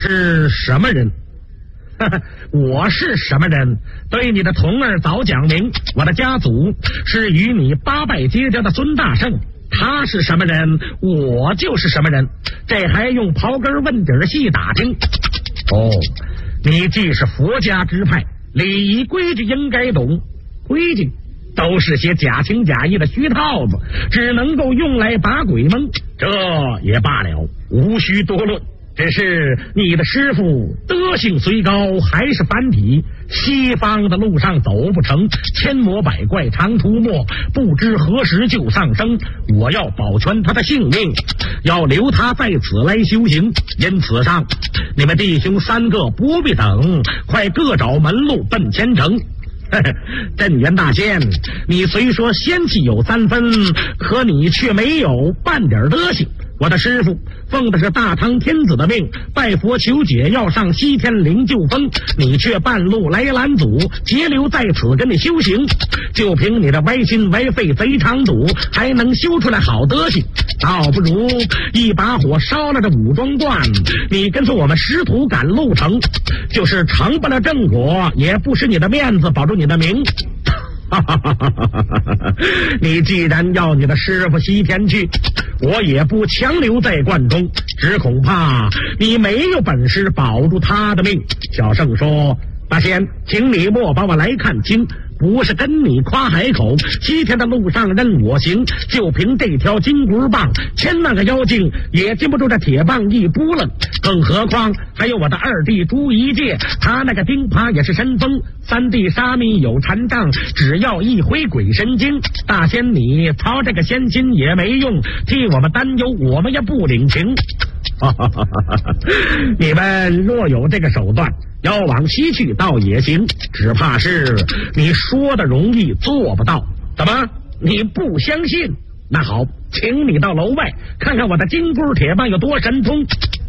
是什么人？我是什么人？对你的童儿早讲明，我的家族是与你八拜结交的孙大圣，他是什么人，我就是什么人，这还用刨根问底细打听？哦，你既是佛家之派，礼仪规矩应该懂，规矩都是些假情假意的虚套子，只能够用来把鬼蒙，这也罢了，无需多论。只是你的师傅德性虽高，还是凡体，西方的路上走不成，千魔百怪常出没，不知何时就上升。我要保全他的性命，要留他在此来修行。因此上，你们弟兄三个不必等，快各找门路奔前程。镇元大仙，你虽说仙气有3分，可你却没有半点德行。我的师傅奉的是大唐天子的命，拜佛求解，要上西天灵鹫峰，你却半路来拦阻，截留在此跟你修行。就凭你的歪心歪肺贼长赌，还能修出来好德行？倒不如一把火烧了这武装观，你跟着我们师徒赶路程，就是成不了正果，也不失你的面子，保住你的名。你既然要你的师傅西天去，我也不强留在观中，只恐怕你没有本事保住他的命。小圣说：大仙，请你莫把我来看清，不是跟你夸海口，西天的路上任我行，就凭这条金箍棒，千万个妖精也禁不住这铁棒一扑棱。更何况还有我的二弟朱一介，他那个钉耙也是神锋，三弟沙弥有禅杖，只要一挥鬼神经。大仙你操这个仙心也没用，替我们担忧，我们也不领情。你们若有这个手段，要往西去倒也行，只怕是你说的容易做不到。怎么你不相信？那好，请你到楼外看看我的金箍铁棒有多神通。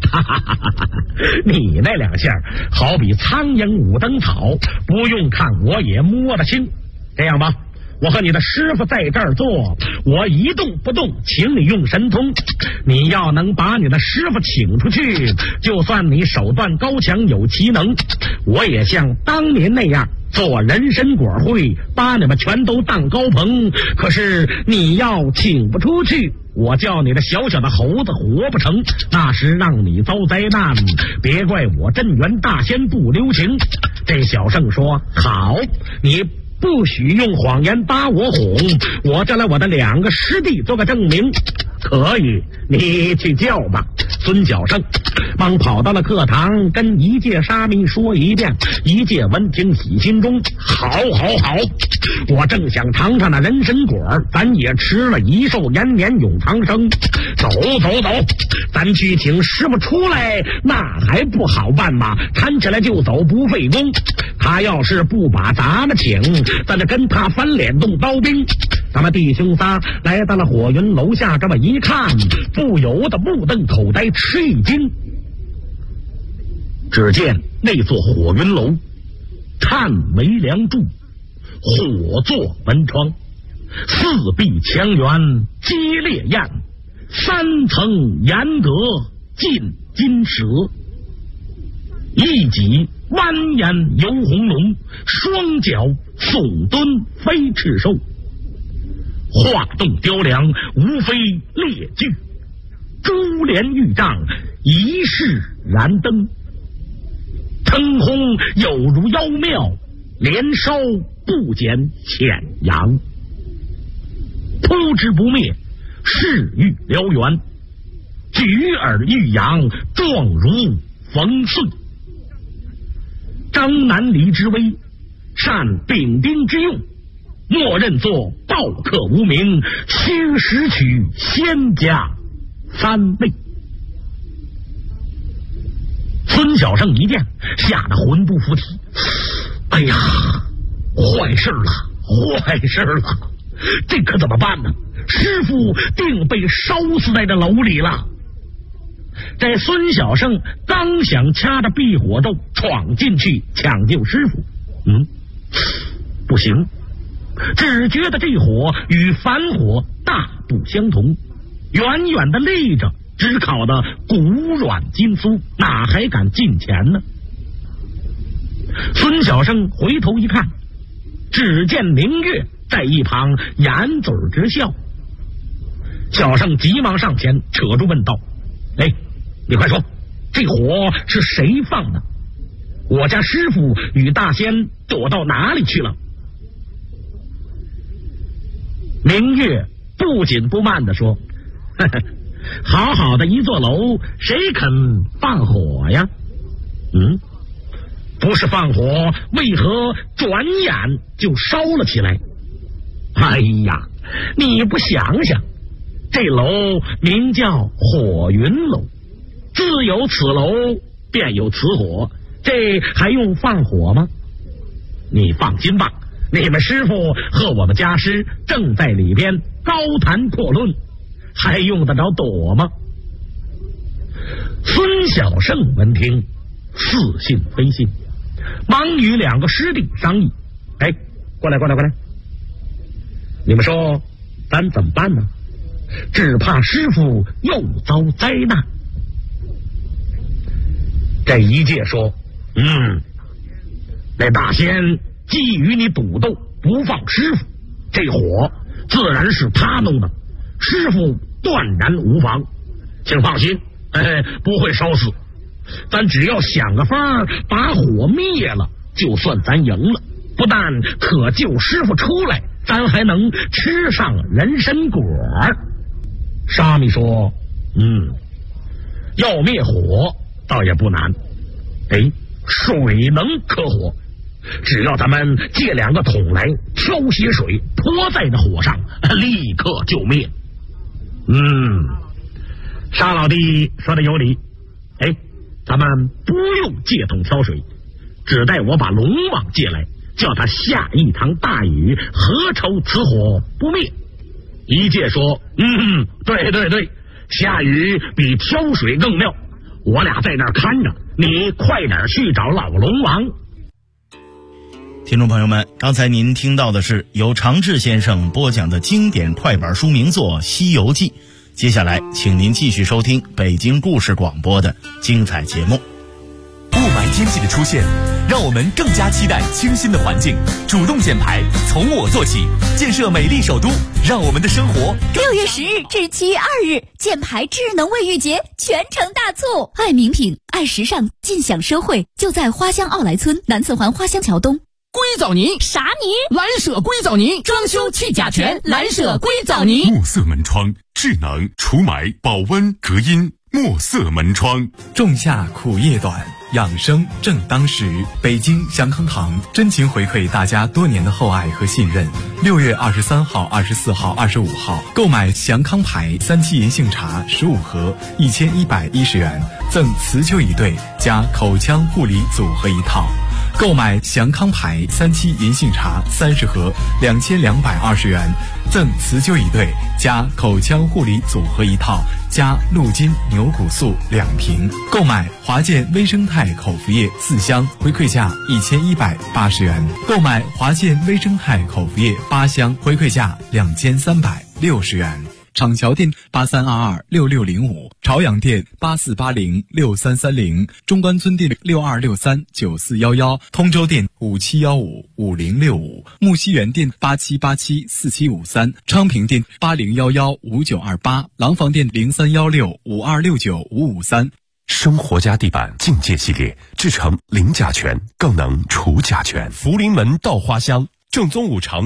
你那两下好比苍蝇五灯草，不用看我也摸得清。这样吧，我和你的师傅在这儿坐，我一动不动，请你用神通。你要能把你的师傅请出去，就算你手段高强有奇能，我也像当年那样做人参果会，把你们全都当高朋。可是你要请不出去，我叫你的小小的猴子活不成，那时让你遭灾难，别怪我镇元大仙不留情。这小圣说：好，你不许用谎言把我哄，我叫来我的2个师弟做个证明。可以，你去叫吧。孙小圣忙跑到了课堂，跟一介沙弥说一遍。一介闻听喜心中，好，我正想尝尝那人参果，咱也吃了一寿延年永长生。走，咱去请师傅出来，那还不好办吗？搀起来就走，不费工。他要是不把咱们请，咱就跟他翻脸动刀兵。咱们弟兄仨来到了火云楼下，这么一看，不由得目瞪口呆，吃一惊。只见那座火云楼，炭为梁柱，火作门窗，4壁墙垣接烈焰，3层檐阁尽金蛇，一脊蜿蜒游红龙，双脚耸蹲飞赤兽，画栋雕梁无非列具，珠帘玉帐一世燃灯，腾空有如妖庙，连烧不减浅阳，扑之不灭，视欲燎原，举耳欲扬，状如逢岁。张南离之威，善丙丁之用，莫认作暴客无名，须拾取仙家3位。孙小圣一见，吓得魂不附体。哎呀，坏事了，这可怎么办呢？师傅定被烧死在这楼里了。这孙小圣刚想掐着避火咒闯进去抢救师傅，不行，只觉得这火与凡火大不相同，远远的立着， 只烤的骨软筋酥，哪还敢进钱呢？孙小生回头一看，只见明月在一旁掩嘴直笑。小生急忙上前扯住问道：哎，你快说，这火是谁放的？我家师傅与大仙躲到哪里去了？明月不紧不慢地说：呵呵，好好的一座楼，谁肯放火呀？不是放火，为何转眼就烧了起来？哎呀，你不想想，这楼名叫火云楼，自有此楼便有此火，这还用放火吗？你放心吧，你们师傅和我们家师正在里边高谈阔论，还用得着躲吗？孙小胜闻听，似信非信，忙与两个师弟商议：哎，过来，你们说咱怎么办呢？只怕师傅又遭灾难。这一介说：那大仙既与你赌斗，不放师傅，这火自然是他弄的，师傅断然无妨，请放心，不会烧死。咱只要想个法儿把火灭了，就算咱赢了。不但可救师傅出来，咱还能吃上人参果。沙弥说：要灭火倒也不难，水能克火，只要咱们借2个桶来，挑些水泼在那火上，立刻就灭。沙老弟说的有理，咱们不用借桶挑水，只待我把龙王借来，叫他下一堂大雨，何愁此火不灭？一介说：对，下雨比挑水更妙，我俩在那儿看着，你快点去找老龙王。 听众朋友们，刚才您听到的是由常志先生播讲的经典快板书名作《西游记》，接下来请您继续收听北京故事广播的精彩节目。 雾霾天气的出现，让我们更加期待清新的环境。主动减排，从我做起，建设美丽首都，让我们的生活。 6月10日至7月2日，减排智能卫浴节全城大促，爱名品、爱时尚，尽享奢惠，就在花乡奥莱村南四环花乡桥东。 硅藻泥啥泥？ 蓝舍硅藻泥，装修去甲醛，蓝舍硅藻泥。 墨色门窗，智能除霾、保温、隔音。墨色门窗。 仲夏苦夜短，养生正当时。北京祥康堂真情回馈大家多年的厚爱和信任。6月23号、24号、25号，购买祥康牌3七银杏茶15盒，1110元，赠辞旧椅对加口腔护理组合一套。购买祥康牌3七银杏茶30盒，2220元，赠辞旧椅对加口腔护理组合一套，加鹿筋牛骨素2瓶。购买华健微生态口服液4箱，回馈价1180元。购买华健微生态口服液8箱，回馈价2360元。厂桥店83226605，朝阳店84806330，中关村店62639411，通州店57155065，木樨园店87874753，昌平店80115928，廊坊店031652695553。 生活家地板境界系列，制成零甲醛，更能除甲醛。福临门到花乡，正宗5常